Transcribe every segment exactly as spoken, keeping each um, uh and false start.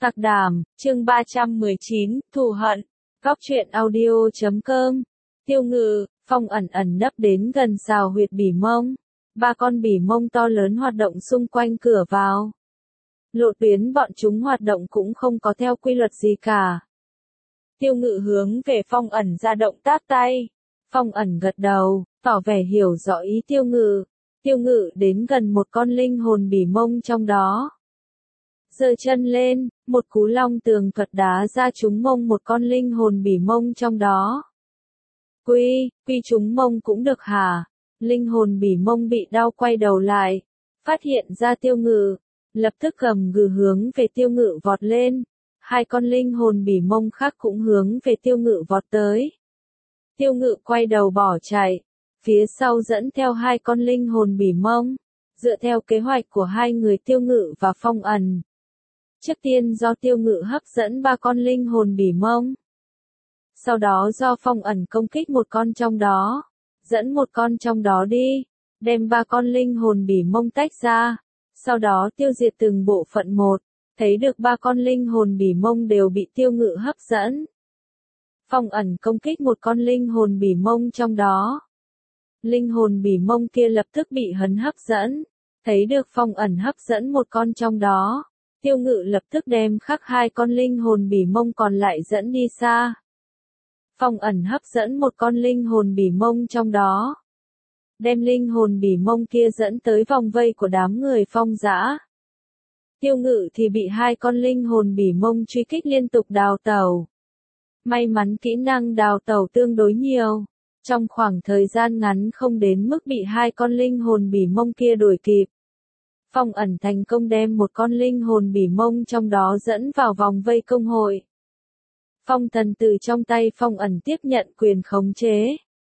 Tạc Đàm, chương ba trăm mười chín, thù hận. Góc truyện audio chấm com. Tiêu Ngự, Phong ẩn ẩn nấp đến gần sào huyệt bỉ mông. Ba con bỉ mông to lớn hoạt động xung quanh cửa vào. Lộ tuyến bọn chúng hoạt động cũng không có theo quy luật gì cả. Tiêu Ngự hướng về Phong ẩn ra động tác tay. Phong ẩn gật đầu, tỏ vẻ hiểu rõ ý Tiêu Ngự. Tiêu Ngự đến gần một con linh hồn bỉ mông trong đó. Giơ chân lên, một cú long tường thuật đá ra trúng mông một con linh hồn bỉ mông trong đó. Quy, quy trúng mông cũng được hả? Linh hồn bỉ mông bị đau quay đầu lại, phát hiện ra Tiêu Ngự, lập tức gầm gừ hướng về Tiêu Ngự vọt lên. Hai con linh hồn bỉ mông khác cũng hướng về Tiêu Ngự vọt tới. Tiêu Ngự quay đầu bỏ chạy, phía sau dẫn theo hai con linh hồn bỉ mông, dựa theo kế hoạch của hai người Tiêu Ngự và Phong ẩn. Trước tiên do Tiêu Ngự hấp dẫn ba con linh hồn bỉ mông. Sau đó do Phong ẩn công kích một con trong đó, dẫn một con trong đó đi, đem ba con linh hồn bỉ mông tách ra, sau đó tiêu diệt từng bộ phận một, thấy được ba con linh hồn bỉ mông đều bị Tiêu Ngự hấp dẫn. Phong ẩn công kích một con linh hồn bỉ mông trong đó. Linh hồn bỉ mông kia lập tức bị hắn hấp dẫn, thấy được Phong ẩn hấp dẫn một con trong đó. Tiêu Ngự lập tức đem khắc hai con linh hồn bỉ mông còn lại dẫn đi xa. Phong ẩn hấp dẫn một con linh hồn bỉ mông trong đó. Đem linh hồn bỉ mông kia dẫn tới vòng vây của đám người Phong Dã. Tiêu Ngự thì bị hai con linh hồn bỉ mông truy kích liên tục đào tẩu. May mắn kỹ năng đào tẩu tương đối nhiều. Trong khoảng thời gian ngắn không đến mức bị hai con linh hồn bỉ mông kia đuổi kịp. Phong ẩn thành công đem một con linh hồn bỉ mông trong đó dẫn vào vòng vây công hội. Phong thần từ trong tay Phong ẩn tiếp nhận quyền khống chế.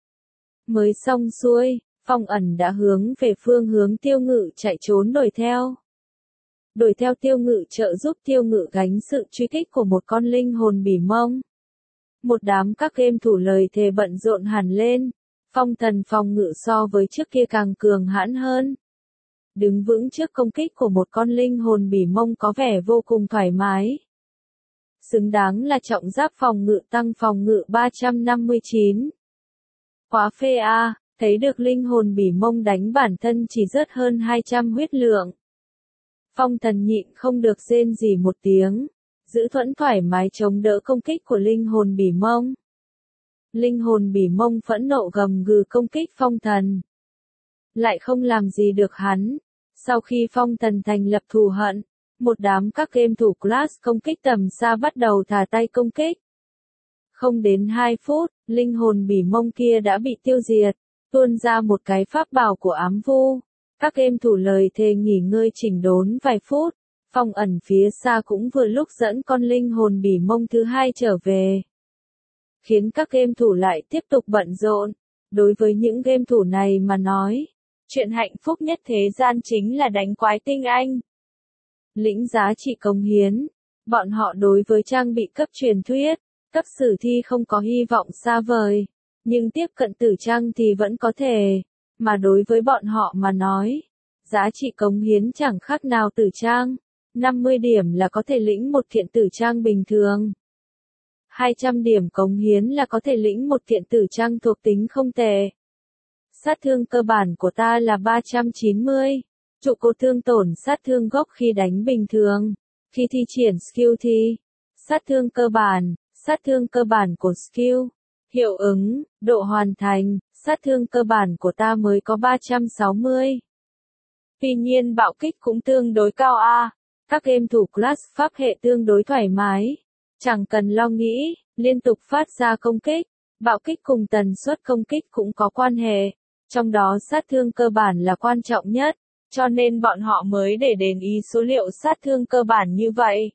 Mới xong xuôi, Phong ẩn đã hướng về phương hướng Tiêu Ngự chạy trốn đuổi theo. Đuổi theo Tiêu Ngự trợ giúp Tiêu Ngự gánh sự truy kích của một con linh hồn bỉ mông. Một đám các game thủ lời thề bận rộn hẳn lên. Phong thần phòng ngự so với trước kia càng cường hãn hơn. Đứng vững trước công kích của một con linh hồn bỉ mông có vẻ vô cùng thoải mái. Xứng đáng là trọng giáp phòng ngự tăng phòng ngự ba trăm năm mươi chín. Khóa phê A, thấy được linh hồn bỉ mông đánh bản thân chỉ rớt hơn hai trăm huyết lượng. Phong thần nhịn không được rên rỉ một tiếng, giữ thuẫn thoải mái chống đỡ công kích của linh hồn bỉ mông. Linh hồn bỉ mông phẫn nộ gầm gừ công kích phong thần. Lại không làm gì được hắn. Sau khi Phong thần thành lập thù hận, một đám các game thủ class công kích tầm xa bắt đầu thả tay công kích. Không đến hai phút, linh hồn bỉ mông kia đã bị tiêu diệt, tuôn ra một cái pháp bảo của ám vu. Các game thủ lời thề nghỉ ngơi chỉnh đốn vài phút, Phong ẩn phía xa cũng vừa lúc dẫn con linh hồn bỉ mông thứ hai trở về. Khiến các game thủ lại tiếp tục bận rộn. Đối với những game thủ này mà nói, chuyện hạnh phúc nhất thế gian chính là đánh quái tinh anh. Lĩnh giá trị cống hiến. Bọn họ đối với trang bị cấp truyền thuyết, cấp sử thi không có hy vọng xa vời. Nhưng tiếp cận tử trang thì vẫn có thể. Mà đối với bọn họ mà nói, giá trị cống hiến chẳng khác nào tử trang. năm mươi điểm là có thể lĩnh một kiện tử trang bình thường. hai trăm điểm cống hiến là có thể lĩnh một kiện tử trang thuộc tính không tệ. Sát thương cơ bản của ta là ba trăm chín mươi. Trụ cột thương tổn sát thương gốc khi đánh bình thường. Khi thi triển skill thì sát thương cơ bản, sát thương cơ bản của skill. Hiệu ứng, độ hoàn thành, sát thương cơ bản của ta mới có ba trăm sáu mươi. Tuy nhiên bạo kích cũng tương đối cao a. Các game thủ class pháp hệ tương đối thoải mái. Chẳng cần lo nghĩ, liên tục phát ra công kích. Bạo kích cùng tần suất công kích cũng có quan hệ. Trong đó sát thương cơ bản là quan trọng nhất, cho nên bọn họ mới để đến ý số liệu sát thương cơ bản như vậy.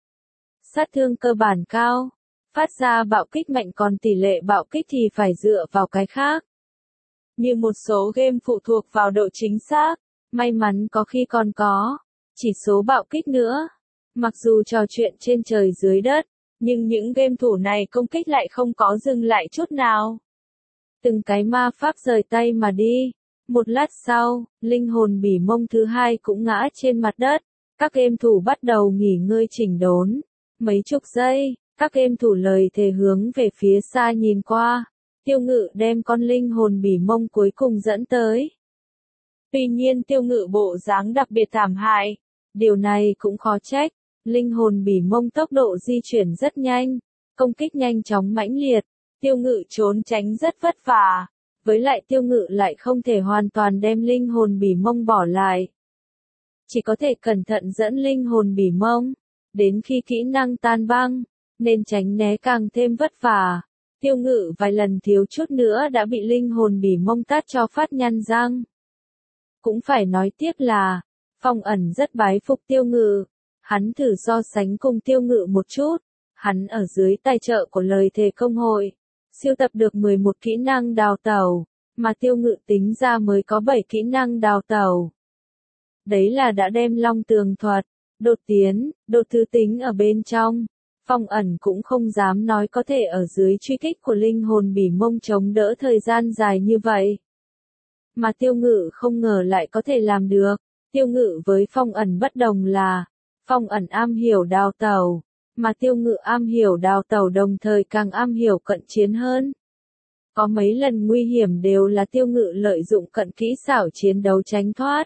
Sát thương cơ bản cao, phát ra bạo kích mạnh còn tỷ lệ bạo kích thì phải dựa vào cái khác. Như một số game phụ thuộc vào độ chính xác, may mắn có khi còn có chỉ số bạo kích nữa. Mặc dù trò chuyện trên trời dưới đất, nhưng những game thủ này công kích lại không có dừng lại chút nào. Từng cái ma pháp rời tay mà đi. Một lát sau, linh hồn bỉ mông thứ hai cũng ngã trên mặt đất. Các game thủ bắt đầu nghỉ ngơi chỉnh đốn. Mấy chục giây, các game thủ lời thề hướng về phía xa nhìn qua. Tiêu Ngự đem con linh hồn bỉ mông cuối cùng dẫn tới. Tuy nhiên Tiêu Ngự bộ dáng đặc biệt thảm hại. Điều này cũng khó trách. Linh hồn bỉ mông tốc độ di chuyển rất nhanh. Công kích nhanh chóng mãnh liệt. Tiêu Ngự trốn tránh rất vất vả. Với lại Tiêu Ngự lại không thể hoàn toàn đem linh hồn bỉ mông bỏ lại. Chỉ có thể cẩn thận dẫn linh hồn bỉ mông. Đến khi kỹ năng tan băng, nên tránh né càng thêm vất vả. Tiêu Ngự vài lần thiếu chút nữa đã bị linh hồn bỉ mông tát cho phát nhăn răng. Cũng phải nói tiếp là, Phong Ẩn rất bái phục Tiêu Ngự. Hắn thử so sánh cùng Tiêu Ngự một chút. Hắn ở dưới tài trợ của lời thề công hội, siêu tập được mười một kỹ năng đào tẩu, mà Tiêu Ngự tính ra mới có bảy kỹ năng đào tẩu. Đấy là đã đem long tường thuật, đột tiến, đột thứ tính ở bên trong. Phong Ẩn cũng không dám nói có thể ở dưới truy kích của linh hồn bỉ mông chống đỡ thời gian dài như vậy. Mà Tiêu Ngự không ngờ lại có thể làm được. Tiêu Ngự với Phong Ẩn bất đồng là, Phong Ẩn am hiểu đào tẩu, mà Tiêu Ngự am hiểu đào tẩu đồng thời càng am hiểu cận chiến hơn. Có mấy lần nguy hiểm đều là Tiêu Ngự lợi dụng cận kỹ xảo chiến đấu tránh thoát.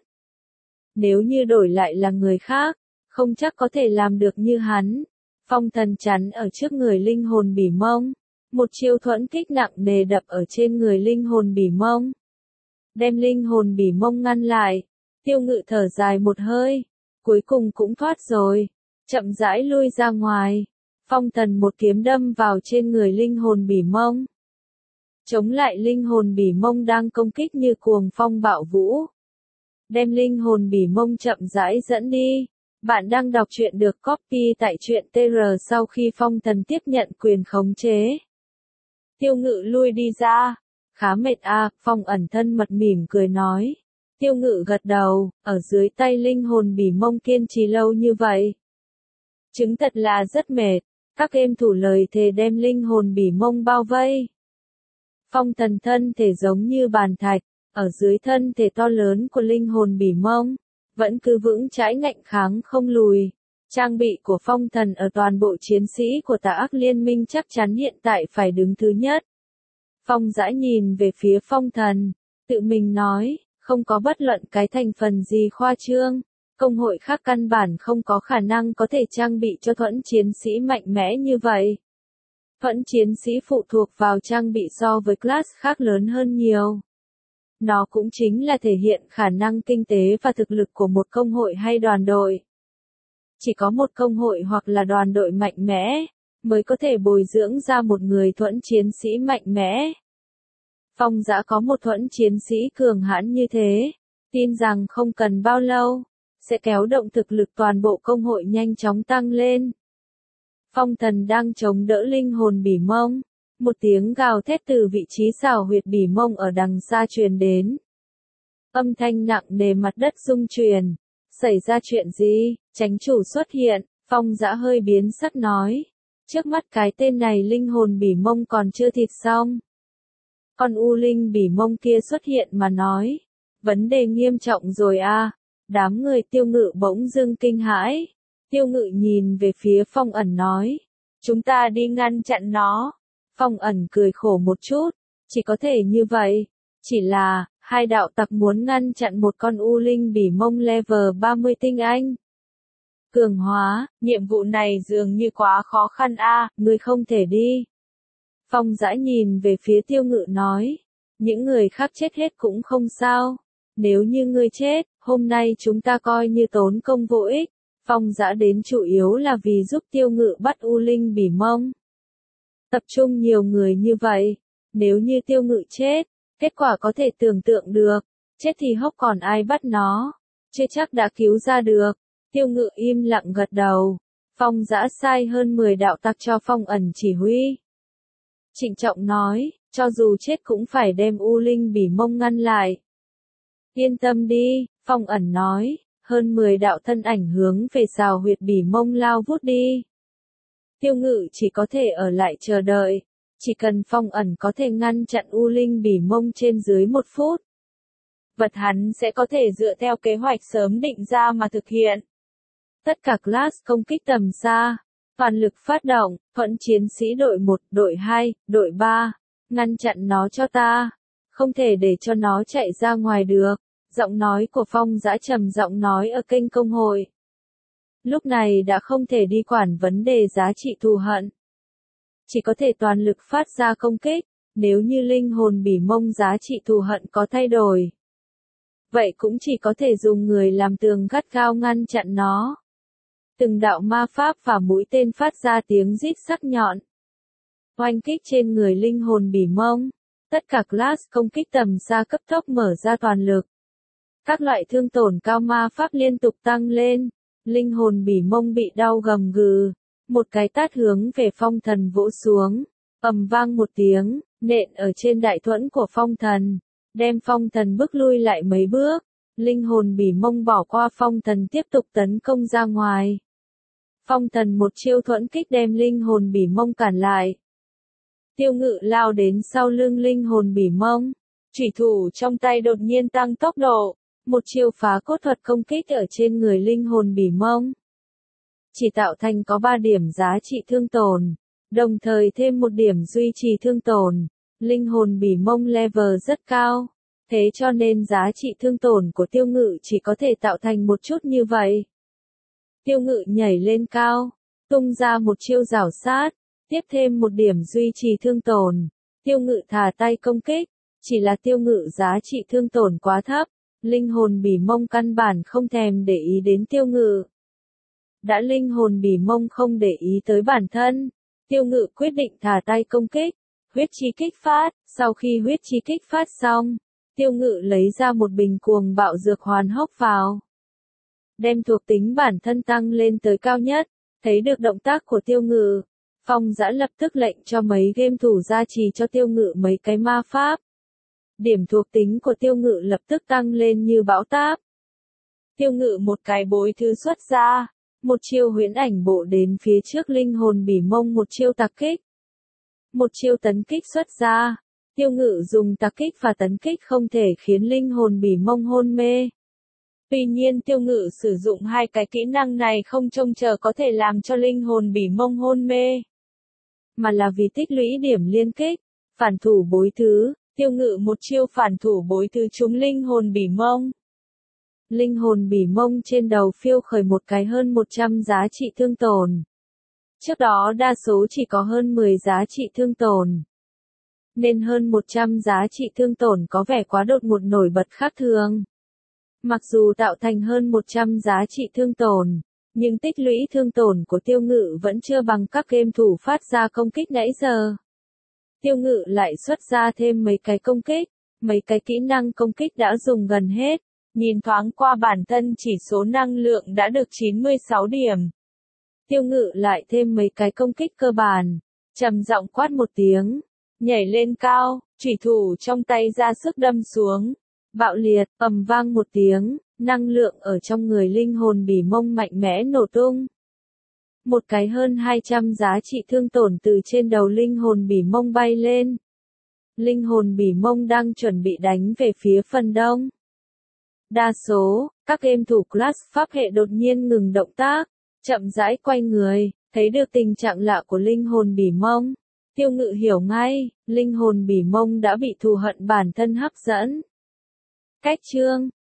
Nếu như đổi lại là người khác, không chắc có thể làm được như hắn. Phong Thần chắn ở trước người linh hồn bỉ mông. Một chiêu thuẫn kích nặng nề đập ở trên người linh hồn bỉ mông. Đem linh hồn bỉ mông ngăn lại. Tiêu Ngự thở dài một hơi. Cuối cùng cũng thoát rồi. Chậm rãi lui ra ngoài. Phong Thần một kiếm đâm vào trên người linh hồn bỉ mông. Chống lại linh hồn bỉ mông đang công kích như cuồng phong bạo vũ. Đem linh hồn bỉ mông chậm rãi dẫn đi. Bạn đang đọc truyện được copy tại truyện tê rờ sau khi Phong Thần tiếp nhận quyền khống chế. Tiêu Ngự lui đi ra. Khá mệt à, Phong Ẩn thân mật mỉm cười nói. Tiêu Ngự gật đầu, ở dưới tay linh hồn bỉ mông kiên trì lâu như vậy. Chứng thật là rất mệt. Các game thủ lời thề đem linh hồn bỉ mông bao vây. Phong Thần thân thể giống như bàn thạch, ở dưới thân thể to lớn của linh hồn bỉ mông, vẫn cứ vững chãi ngạnh kháng không lùi. Trang bị của Phong Thần ở toàn bộ chiến sĩ của Tà Ác Liên Minh chắc chắn hiện tại phải đứng thứ nhất. Phong Dã nhìn về phía Phong Thần, tự mình nói, không có bất luận cái thành phần gì khoa trương, công hội khác căn bản không có khả năng có thể trang bị cho thuẫn chiến sĩ mạnh mẽ như vậy. Thuẫn chiến sĩ phụ thuộc vào trang bị so với class khác lớn hơn nhiều. Nó cũng chính là thể hiện khả năng kinh tế và thực lực của một công hội hay đoàn đội. Chỉ có một công hội hoặc là đoàn đội mạnh mẽ, mới có thể bồi dưỡng ra một người thuẫn chiến sĩ mạnh mẽ. Phong Dã có một thuẫn chiến sĩ cường hãn như thế, tin rằng không cần bao lâu, sẽ kéo động thực lực toàn bộ công hội nhanh chóng tăng lên. Phong Thần đang chống đỡ linh hồn bỉ mông. Một tiếng gào thét từ vị trí xảo huyệt bỉ mông ở đằng xa truyền đến. Âm thanh nặng nề mặt đất rung truyền. Xảy ra chuyện gì? Chánh chủ xuất hiện, Phong Dã hơi biến sắc nói. Trước mắt cái tên này linh hồn bỉ mông còn chưa thịt xong. Con U Linh bỉ mông kia xuất hiện mà nói. Vấn đề nghiêm trọng rồi à. Đám người Tiêu Ngự bỗng dưng kinh hãi. Tiêu Ngự nhìn về phía Phong Ẩn nói. Chúng ta đi ngăn chặn nó. Phong Ẩn cười khổ một chút. Chỉ có thể như vậy. Chỉ là, hai đạo tặc muốn ngăn chặn một con U Linh bỉ mông level ba mươi tinh anh. Cường hóa, nhiệm vụ này dường như quá khó khăn a, à, ngươi không thể đi. Phong Dã nhìn về phía Tiêu Ngự nói. Những người khác chết hết cũng không sao. Nếu như ngươi chết, hôm nay chúng ta coi như tốn công vô ích. Phong Dã đến chủ yếu là vì giúp Tiêu Ngự bắt U Linh bỉ mông. Tập trung nhiều người như vậy, nếu như Tiêu Ngự chết, kết quả có thể tưởng tượng được, chết thì hốc còn ai bắt nó, chưa chắc đã cứu ra được. Tiêu Ngự im lặng gật đầu, Phong Dã sai hơn mười đạo tặc cho Phong Ẩn chỉ huy. Trịnh trọng nói, cho dù chết cũng phải đem U Linh bỉ mông ngăn lại. Yên tâm đi, Phong Ẩn nói, hơn mười đạo thân ảnh hướng về xào huyệt bỉ mông lao vút đi. Tiêu Ngự chỉ có thể ở lại chờ đợi, chỉ cần Phong Ẩn có thể ngăn chặn U Linh bỉ mông trên dưới một phút. Vật hắn sẽ có thể dựa theo kế hoạch sớm định ra mà thực hiện. Tất cả class công kích tầm xa, Toàn lực phát động, thuẫn chiến sĩ đội một, đội hai, đội ba, ngăn chặn nó cho ta. Không thể để cho nó chạy ra ngoài được. Giọng nói của Phong Dã trầm giọng nói ở kênh công hội. Lúc này đã không thể đi quản vấn đề giá trị thù hận. Chỉ có thể toàn lực phát ra công kích, nếu như linh hồn bỉ mông giá trị thù hận có thay đổi. Vậy cũng chỉ có thể dùng người làm tường gắt gao ngăn chặn nó. Từng đạo ma pháp và mũi tên phát ra tiếng rít sắc nhọn. Oanh kích trên người linh hồn bỉ mông. Tất cả class công kích tầm xa cấp tốc mở ra toàn lực. Các loại thương tổn cao ma pháp liên tục tăng lên. Linh hồn bỉ mông bị đau gầm gừ. Một cái tát hướng về phong thần vỗ xuống. Ầm vang một tiếng, nện ở trên đại thuẫn của phong thần. Đem phong thần bước lui lại mấy bước. Linh hồn bỉ mông bỏ qua phong thần tiếp tục tấn công ra ngoài. Phong thần một chiêu thuẫn kích đem linh hồn bỉ mông cản lại. Tiêu Ngự lao đến sau lưng linh hồn bỉ mông. Chủy thủ trong tay đột nhiên tăng tốc độ. Một chiêu phá cốt thuật công kích ở trên người linh hồn bỉ mông. Chỉ tạo thành có ba điểm giá trị thương tổn. Đồng thời thêm một điểm duy trì thương tổn. Linh hồn bỉ mông level rất cao. Thế cho nên giá trị thương tổn của Tiêu Ngự chỉ có thể tạo thành một chút như vậy. Tiêu Ngự nhảy lên cao. Tung ra một chiêu rảo sát. Tiếp thêm một điểm duy trì thương tổn. Tiêu Ngự thả tay công kích. Chỉ là Tiêu Ngự giá trị thương tổn quá thấp. Linh hồn bỉ mông căn bản không thèm để ý đến Tiêu Ngự. Đã linh hồn bỉ mông không để ý tới bản thân. Tiêu Ngự quyết định thả tay công kích. Huyết chi kích phát. Sau khi huyết chi kích phát xong, Tiêu Ngự lấy ra một bình cuồng bạo dược hoàn hốc vào. Đem thuộc tính bản thân tăng lên tới cao nhất. Thấy được động tác của Tiêu Ngự, Phong Dã lập tức lệnh cho mấy game thủ gia trì cho Tiêu Ngự mấy cái ma pháp. Điểm thuộc tính của Tiêu Ngự lập tức tăng lên như bão táp. Tiêu Ngự một cái bối thứ xuất ra. Một chiêu huyễn ảnh bộ đến phía trước linh hồn bỉ mông một chiêu tạc kích. Một chiêu tấn kích xuất ra. Tiêu Ngự dùng tạc kích và tấn kích không thể khiến linh hồn bỉ mông hôn mê. Tuy nhiên Tiêu Ngự sử dụng hai cái kỹ năng này không trông chờ có thể làm cho linh hồn bỉ mông hôn mê. Mà là vì tích lũy điểm liên kích. Phản thủ bối thứ. Tiêu Ngự một chiêu phản thủ bối thứ trúng linh hồn bỉ mông. Linh hồn bỉ mông trên đầu phiêu khởi một cái hơn một trăm giá trị thương tổn. Trước đó đa số chỉ có hơn mười giá trị thương tổn. Nên hơn một trăm giá trị thương tổn có vẻ quá đột ngột nổi bật khác thường. Mặc dù tạo thành hơn một trăm giá trị thương tổn, nhưng tích lũy thương tổn của Tiêu Ngự vẫn chưa bằng các game thủ phát ra công kích nãy giờ. Tiêu Ngự lại xuất ra thêm mấy cái công kích, mấy cái kỹ năng công kích đã dùng gần hết. Nhìn thoáng qua bản thân chỉ số năng lượng đã được chín mươi sáu điểm. Tiêu Ngự lại thêm mấy cái công kích cơ bản. Trầm giọng quát một tiếng. Nhảy lên cao, chủy thủ trong tay ra sức đâm xuống. Bạo liệt, ầm vang một tiếng, năng lượng ở trong người linh hồn bỉ mông mạnh mẽ nổ tung. Một cái hơn hai trăm giá trị thương tổn từ trên đầu linh hồn bỉ mông bay lên. Linh hồn bỉ mông đang chuẩn bị đánh về phía phần đông. Đa số, các game thủ class pháp hệ đột nhiên ngừng động tác, chậm rãi quay người, thấy được tình trạng lạ của linh hồn bỉ mông. Tiêu Ngự hiểu ngay, linh hồn bỉ mông đã bị thù hận bản thân hấp dẫn. Cách chương